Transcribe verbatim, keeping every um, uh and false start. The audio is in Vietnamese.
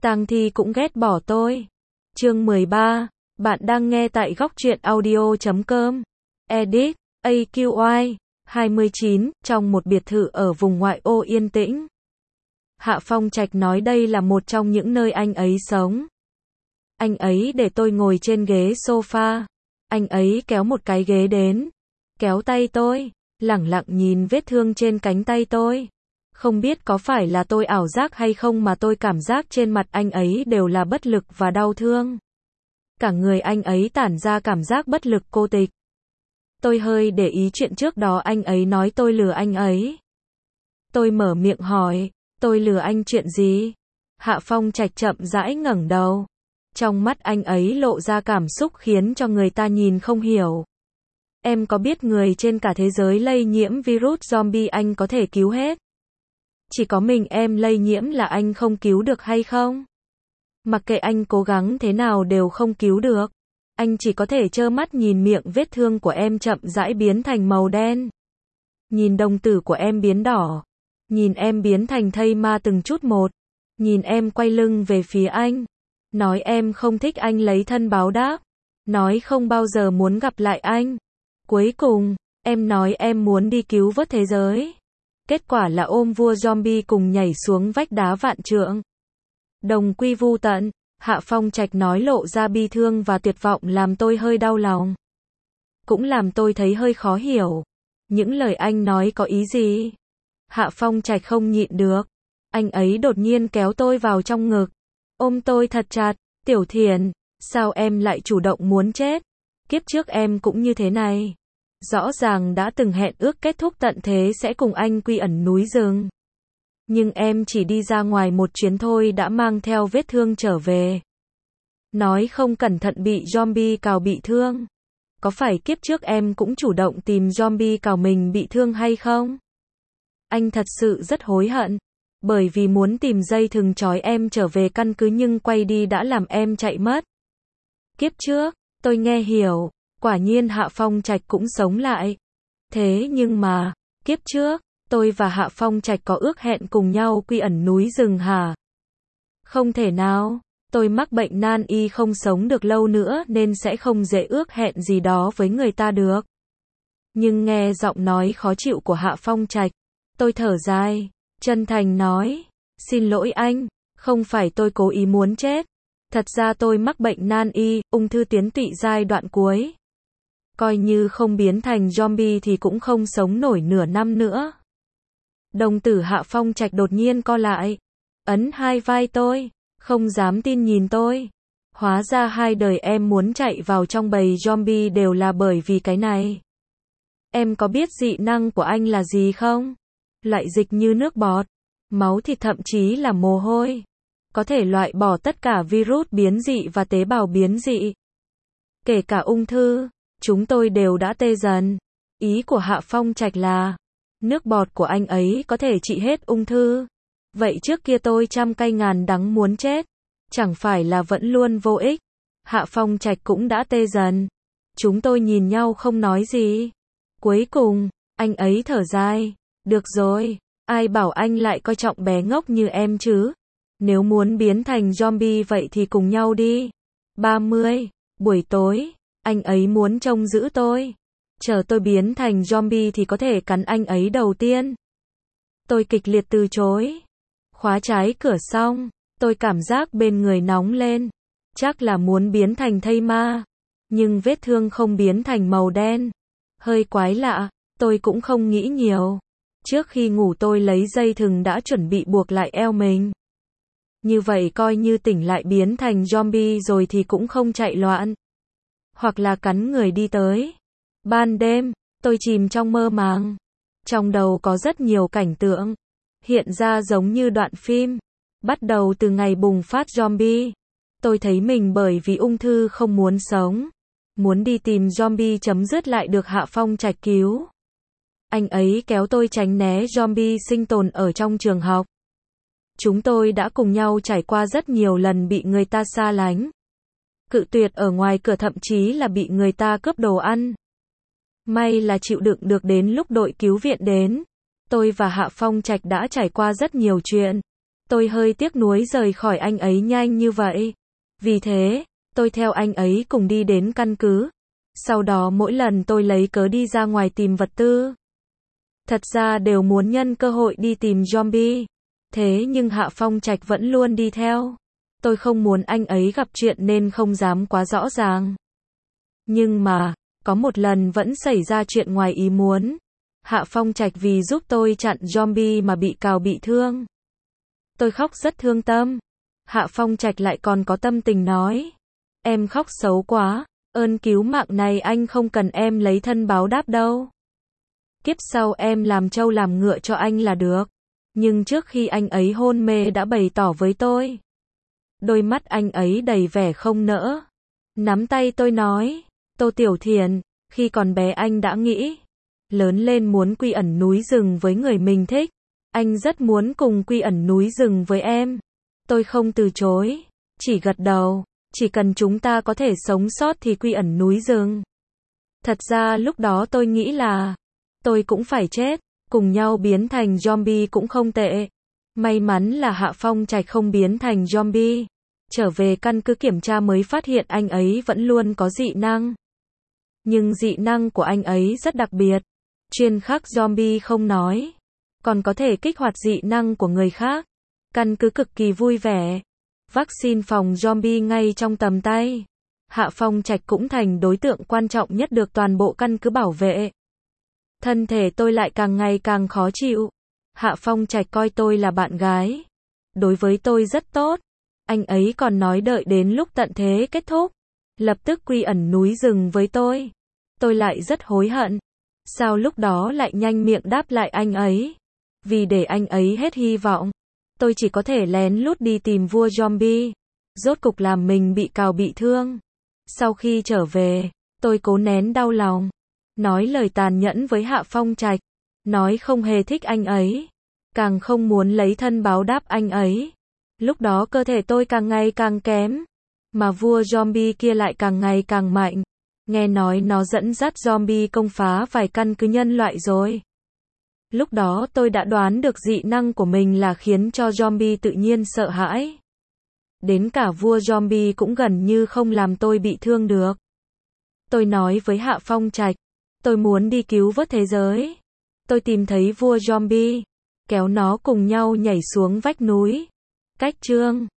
Tang Thi cũng ghét bỏ tôi. Chương mười ba. Bạn đang nghe tại góc truyện audio chấm com. Edit. a quy i. hai mươi chín. Trong một biệt thự ở vùng ngoại ô yên tĩnh. Hạ Phong Trạch nói đây là một trong những nơi anh ấy sống. Anh ấy để tôi ngồi trên ghế sofa. Anh ấy kéo một cái ghế đến. Kéo tay tôi. Lẳng lặng nhìn vết thương trên cánh tay tôi. Không biết có phải là tôi ảo giác hay không mà tôi cảm giác trên mặt anh ấy đều là bất lực và đau thương. Cả người anh ấy tản ra cảm giác bất lực cô tịch. Tôi hơi để ý chuyện trước đó anh ấy nói tôi lừa anh ấy. Tôi mở miệng hỏi, tôi lừa anh chuyện gì? Hạ Phong Trạch chậm rãi ngẩng đầu. Trong mắt anh ấy lộ ra cảm xúc khiến cho người ta nhìn không hiểu. Em có biết người trên cả thế giới lây nhiễm virus zombie anh có thể cứu hết? Chỉ có mình em lây nhiễm là anh không cứu được hay không? Mặc kệ anh cố gắng thế nào đều không cứu được. Anh chỉ có thể trơ mắt nhìn miệng vết thương của em chậm rãi biến thành màu đen. Nhìn đồng tử của em biến đỏ. Nhìn em biến thành thây ma từng chút một. Nhìn em quay lưng về phía anh. Nói em không thích anh lấy thân báo đáp. Nói không bao giờ muốn gặp lại anh. Cuối cùng, em nói em muốn đi cứu vớt thế giới. Kết quả là ôm vua zombie cùng nhảy xuống vách đá vạn trượng. Đồng quy vu tận, Hạ Phong Trạch nói lộ ra bi thương và tuyệt vọng làm tôi hơi đau lòng. Cũng làm tôi thấy hơi khó hiểu. Những lời anh nói có ý gì? Hạ Phong Trạch không nhịn được. Anh ấy đột nhiên kéo tôi vào trong ngực. Ôm tôi thật chặt. Tiểu Thiền, sao em lại chủ động muốn chết? Kiếp trước em cũng như thế này. Rõ ràng đã từng hẹn ước kết thúc tận thế sẽ cùng anh quy ẩn núi rừng. Nhưng em chỉ đi ra ngoài một chuyến thôi đã mang theo vết thương trở về. Nói không cẩn thận bị zombie cào bị thương. Có phải kiếp trước em cũng chủ động tìm zombie cào mình bị thương hay không? Anh thật sự rất hối hận. Bởi vì muốn tìm dây thừng trói em trở về căn cứ nhưng quay đi đã làm em chạy mất. Kiếp trước, tôi nghe hiểu. Quả nhiên Hạ Phong Trạch cũng sống lại. Thế nhưng mà, kiếp trước, tôi và Hạ Phong Trạch có ước hẹn cùng nhau quy ẩn núi rừng hả? Không thể nào, tôi mắc bệnh nan y không sống được lâu nữa nên sẽ không dễ ước hẹn gì đó với người ta được. Nhưng nghe giọng nói khó chịu của Hạ Phong Trạch, tôi thở dài, chân thành nói, xin lỗi anh, không phải tôi cố ý muốn chết. Thật ra tôi mắc bệnh nan y, ung thư tuyến tụy giai đoạn cuối. Coi như không biến thành zombie thì cũng không sống nổi nửa năm nữa. Đồng tử Hạ Phong Trạch đột nhiên co lại. Ấn hai vai tôi. Không dám tin nhìn tôi. Hóa ra hai đời em muốn chạy vào trong bầy zombie đều là bởi vì cái này. Em có biết dị năng của anh là gì không? Loại dịch như nước bọt, máu thịt thậm chí là mồ hôi. Có thể loại bỏ tất cả virus biến dị và tế bào biến dị. Kể cả ung thư. Chúng tôi đều đã tê dần. Ý của Hạ Phong Trạch là, nước bọt của anh ấy có thể trị hết ung thư. Vậy trước kia tôi trăm cay ngàn đắng muốn chết. Chẳng phải là vẫn luôn vô ích. Hạ Phong Trạch cũng đã tê dần. Chúng tôi nhìn nhau không nói gì. Cuối cùng, anh ấy thở dài. Được rồi, ai bảo anh lại coi trọng bé ngốc như em chứ? Nếu muốn biến thành zombie vậy thì cùng nhau đi. ba mươi. Buổi tối. Anh ấy muốn trông giữ tôi. Chờ tôi biến thành zombie thì có thể cắn anh ấy đầu tiên. Tôi kịch liệt từ chối. Khóa trái cửa xong, tôi cảm giác bên người nóng lên. Chắc là muốn biến thành thây ma. Nhưng vết thương không biến thành màu đen. Hơi quái lạ, tôi cũng không nghĩ nhiều. Trước khi ngủ tôi lấy dây thừng đã chuẩn bị buộc lại eo mình. Như vậy coi như tỉnh lại biến thành zombie rồi thì cũng không chạy loạn. Hoặc là cắn người đi tới. Ban đêm, tôi chìm trong mơ màng. Trong đầu có rất nhiều cảnh tượng. Hiện ra giống như đoạn phim. Bắt đầu từ ngày bùng phát zombie. Tôi thấy mình bởi vì ung thư không muốn sống. Muốn đi tìm zombie chấm dứt lại được Hạ Phong Trạch cứu. Anh ấy kéo tôi tránh né zombie sinh tồn ở trong trường học. Chúng tôi đã cùng nhau trải qua rất nhiều lần bị người ta xa lánh. Cự tuyệt ở ngoài cửa thậm chí là bị người ta cướp đồ ăn. May là chịu đựng được đến lúc đội cứu viện đến. Tôi và Hạ Phong Trạch đã trải qua rất nhiều chuyện. Tôi hơi tiếc nuối rời khỏi anh ấy nhanh như vậy. Vì thế, tôi theo anh ấy cùng đi đến căn cứ. Sau đó mỗi lần tôi lấy cớ đi ra ngoài tìm vật tư. Thật ra đều muốn nhân cơ hội đi tìm zombie. Thế nhưng Hạ Phong Trạch vẫn luôn đi theo. Tôi không muốn anh ấy gặp chuyện nên không dám quá rõ ràng. Nhưng mà, có một lần vẫn xảy ra chuyện ngoài ý muốn. Hạ Phong Trạch vì giúp tôi chặn zombie mà bị cào bị thương. Tôi khóc rất thương tâm. Hạ Phong Trạch lại còn có tâm tình nói. Em khóc xấu quá, ơn cứu mạng này anh không cần em lấy thân báo đáp đâu. Kiếp sau em làm trâu làm ngựa cho anh là được. Nhưng trước khi anh ấy hôn mê đã bày tỏ với tôi. Đôi mắt anh ấy đầy vẻ không nỡ. Nắm tay tôi nói, Tô Tiểu Thiền, khi còn bé anh đã nghĩ, lớn lên muốn quy ẩn núi rừng với người mình thích. Anh rất muốn cùng quy ẩn núi rừng với em. Tôi không từ chối, chỉ gật đầu, chỉ cần chúng ta có thể sống sót thì quy ẩn núi rừng. Thật ra lúc đó tôi nghĩ là, tôi cũng phải chết, cùng nhau biến thành zombie cũng không tệ. May mắn là Hạ Phong Trạch không biến thành zombie. Trở về căn cứ kiểm tra mới phát hiện anh ấy vẫn luôn có dị năng. Nhưng dị năng của anh ấy rất đặc biệt. Chuyên khắc zombie không nói. Còn có thể kích hoạt dị năng của người khác. Căn cứ cực kỳ vui vẻ. Vaccine phòng zombie ngay trong tầm tay. Hạ Phong Trạch cũng thành đối tượng quan trọng nhất được toàn bộ căn cứ bảo vệ. Thân thể tôi lại càng ngày càng khó chịu. Hạ Phong Trạch coi tôi là bạn gái. Đối với tôi rất tốt. Anh ấy còn nói đợi đến lúc tận thế kết thúc. Lập tức quy ẩn núi rừng với tôi. Tôi lại rất hối hận. Sao lúc đó lại nhanh miệng đáp lại anh ấy? Vì để anh ấy hết hy vọng. Tôi chỉ có thể lén lút đi tìm vua zombie. Rốt cục làm mình bị cào bị thương. Sau khi trở về, tôi cố nén đau lòng. Nói lời tàn nhẫn với Hạ Phong Trạch. Nói không hề thích anh ấy. Càng không muốn lấy thân báo đáp anh ấy. Lúc đó cơ thể tôi càng ngày càng kém. Mà vua zombie kia lại càng ngày càng mạnh. Nghe nói nó dẫn dắt zombie công phá vài căn cứ nhân loại rồi. Lúc đó tôi đã đoán được dị năng của mình là khiến cho zombie tự nhiên sợ hãi. Đến cả vua zombie cũng gần như không làm tôi bị thương được. Tôi nói với Hạ Phong Trạch, tôi muốn đi cứu vớt thế giới. Tôi tìm thấy vua zombie, kéo nó cùng nhau nhảy xuống vách núi. Cách chương